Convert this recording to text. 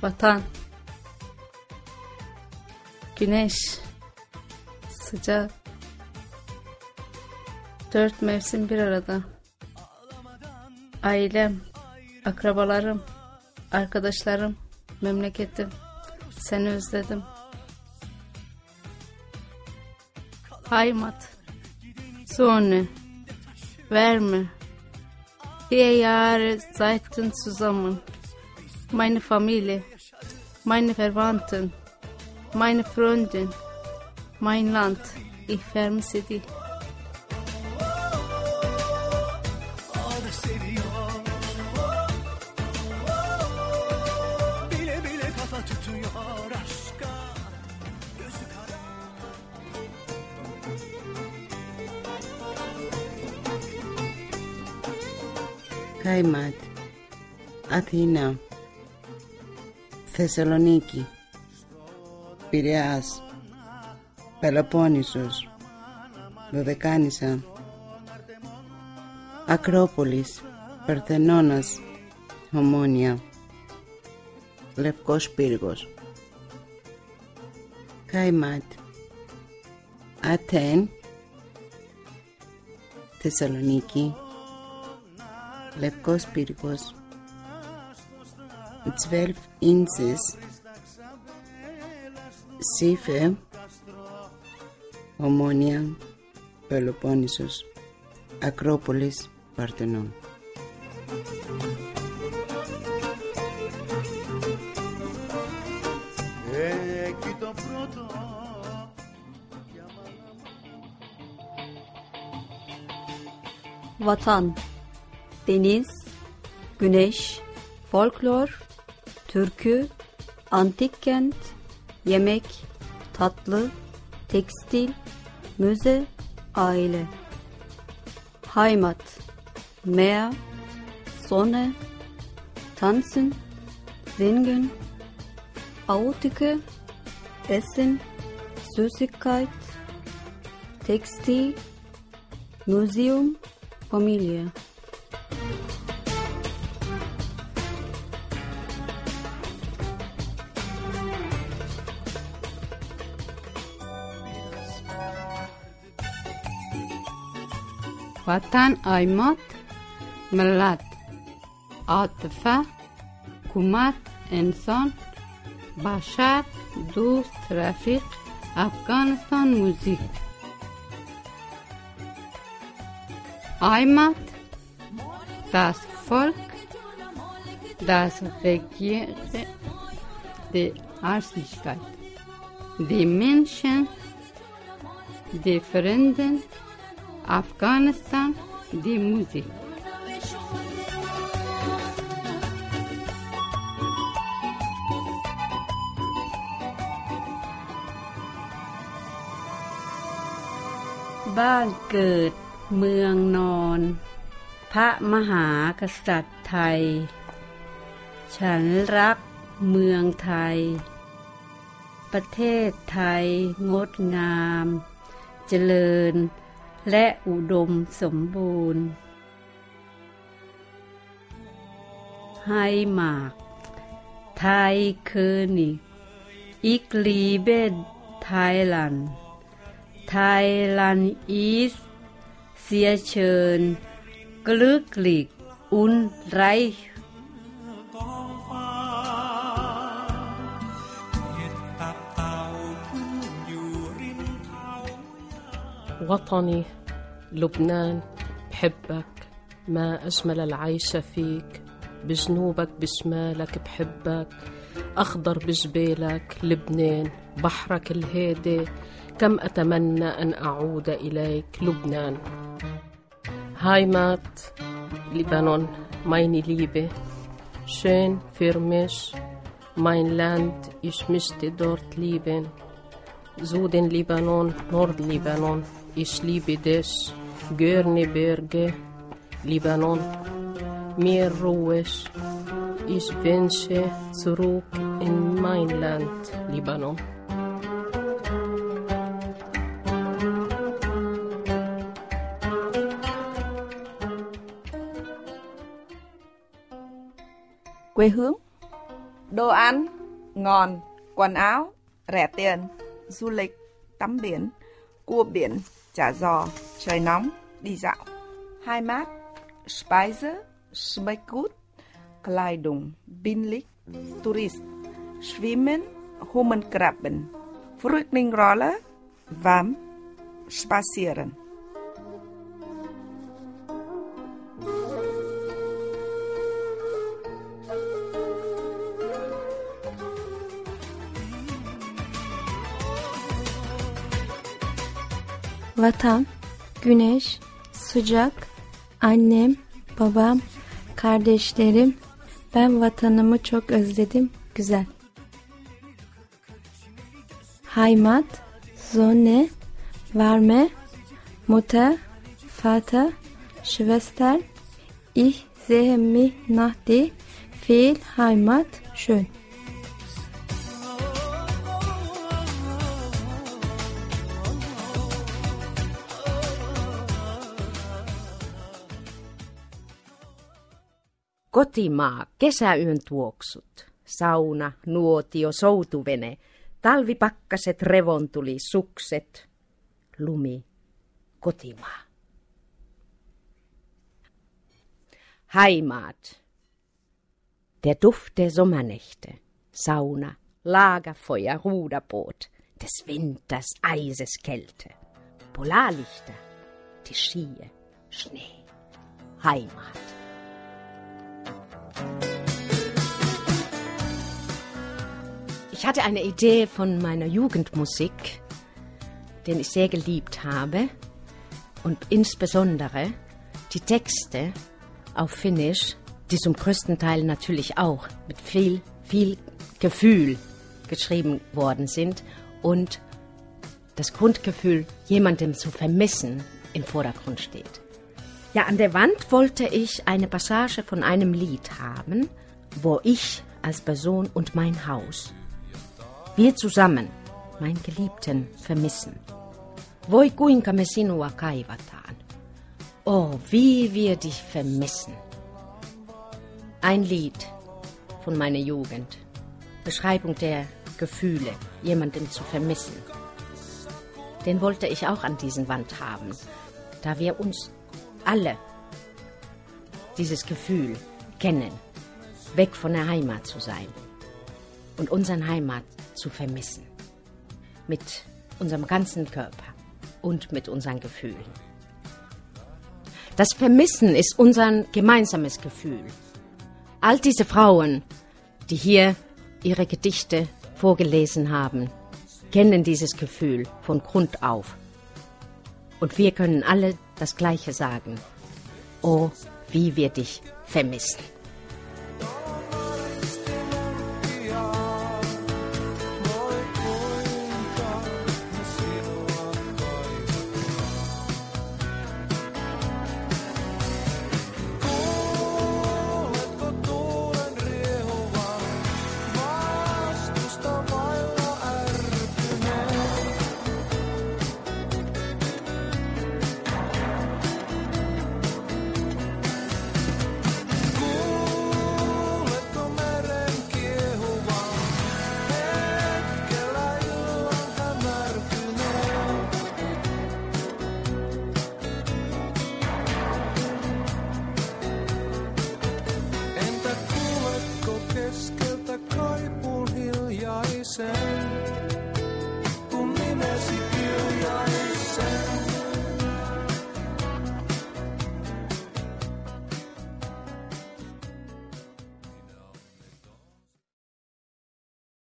Vatan, güneş, sıcak, 4 mevsim bir arada. Ailem, akrabalarım, arkadaşlarım, memleketim, seni özledim. Heimat, Sonne, Wärme, 4 Jahre seitdem zusammen. Meine Familie, meine Verwandten, meine Freundin, mein Land, ich vermisse dich. Heimat, Αθήνα, Θεσσαλονίκη, Πειραιάς, Πελοπόννησος, Δωδεκάνησα, Ακρόπολης, Παρθενώνας, Ομόνια, Λευκός Πύργος. Heimat, Αθέν, Θεσσαλονίκη, Λευκός Πύργος, 12 Insis, Σύφε, Ομόνια, Πελοπόννησος, Ακρόπολης, Παρθενών. Vatan, deniz, güneş, folklor, türkü, antik kent, yemek, tatlı, tekstil, müze, aile. Heimat, Meer, Sonne, Tanzen, Singen, Autike, Essen, Süßigkeit, Textil, Museum, Familie. وطن آیمات ملت عاطفه کمک انسان بشر دوست رفیق افغانستان موزیک Heimat, das Volk, das Regiere, die Arschlichkeit, die Menschen, die Freunde, Afghanistan, die Musik. บ้านเกิดเมืองนอนพระมหากษัตริย์ไทยฉันรักเมืองไทยประเทศไทยงดงามเจริญและอุดมสมบูรณ์Heimat, Thai König, ich liebe Thailand. Thailand ist sehr schön, glücklich und reich. وطني لبنان بحبك ما أجمل العيش فيك بجنوبك بشمالك بحبك أخضر بجبالك لبنان بحرك الهادي كم أتمنى أن أعود إليك لبنان Heimat Libanon meine Liebe schön für mich mein Land ich möchte dort leben Süden Libanon Nordlibanon ich liebe dich gerne Berge Libanon mehr ruhig ich wünsche zurück in mein Land Libanon Quê hương, đồ ăn, ngon, quần áo, rẻ tiền, du lịch, tắm biển, cua biển, chả giò, trời nóng, đi dạo. Heimat, Speise, schmeckt gut, Kleidung, billig, Tourist, Schwimmen, Hummenkrabben, Flüchtlingsrolle, warm, spazieren. Vatan, güneş, sıcak, annem, babam, kardeşlerim, ben vatanımı çok özledim, güzel. Heimat, Sonne, Warme, Mutter, Vater, Schwester, ich sehe mich nach dir, viel Heimat, schön. Kotimaa, kesäyön tuoksut, sauna, nuotio, soutuvene, talvipakkaset, revontuli, sukset, lumi, kotimaa. Heimat. Der Duft der Sommernächte, Sauna, Lagerfeuer, Ruderboot, des Winters Eiseskälte, Polarlichter, die Skier, Schnee, Heimat. Ich hatte eine Idee von meiner Jugendmusik, den ich sehr geliebt habe, und insbesondere die Texte auf Finnisch, die zum größten Teil natürlich auch mit viel Gefühl geschrieben worden sind und das Grundgefühl, jemandem zu vermissen, im Vordergrund steht. Ja, an der Wand wollte ich eine Passage von einem Lied haben, wo ich als Person und mein Haus, wir zusammen, meinen Geliebten, vermissen. Voi kuinka me sinua kaivataan. Oh, wie wir dich vermissen. Ein Lied von meiner Jugend. Beschreibung der Gefühle, jemanden zu vermissen. Den wollte ich auch an diesen Wand haben, da wir uns alle dieses Gefühl kennen, weg von der Heimat zu sein und unseren Heimat zu vermissen. Mit unserem ganzen Körper und mit unseren Gefühlen. Das Vermissen ist unser gemeinsames Gefühl. All diese Frauen, die hier ihre Gedichte vorgelesen haben, kennen dieses Gefühl von Grund auf. Und wir können alle das Gleiche sagen. Oh, wie wir dich vermissen. Keskeltä kaipuun hiljaisen.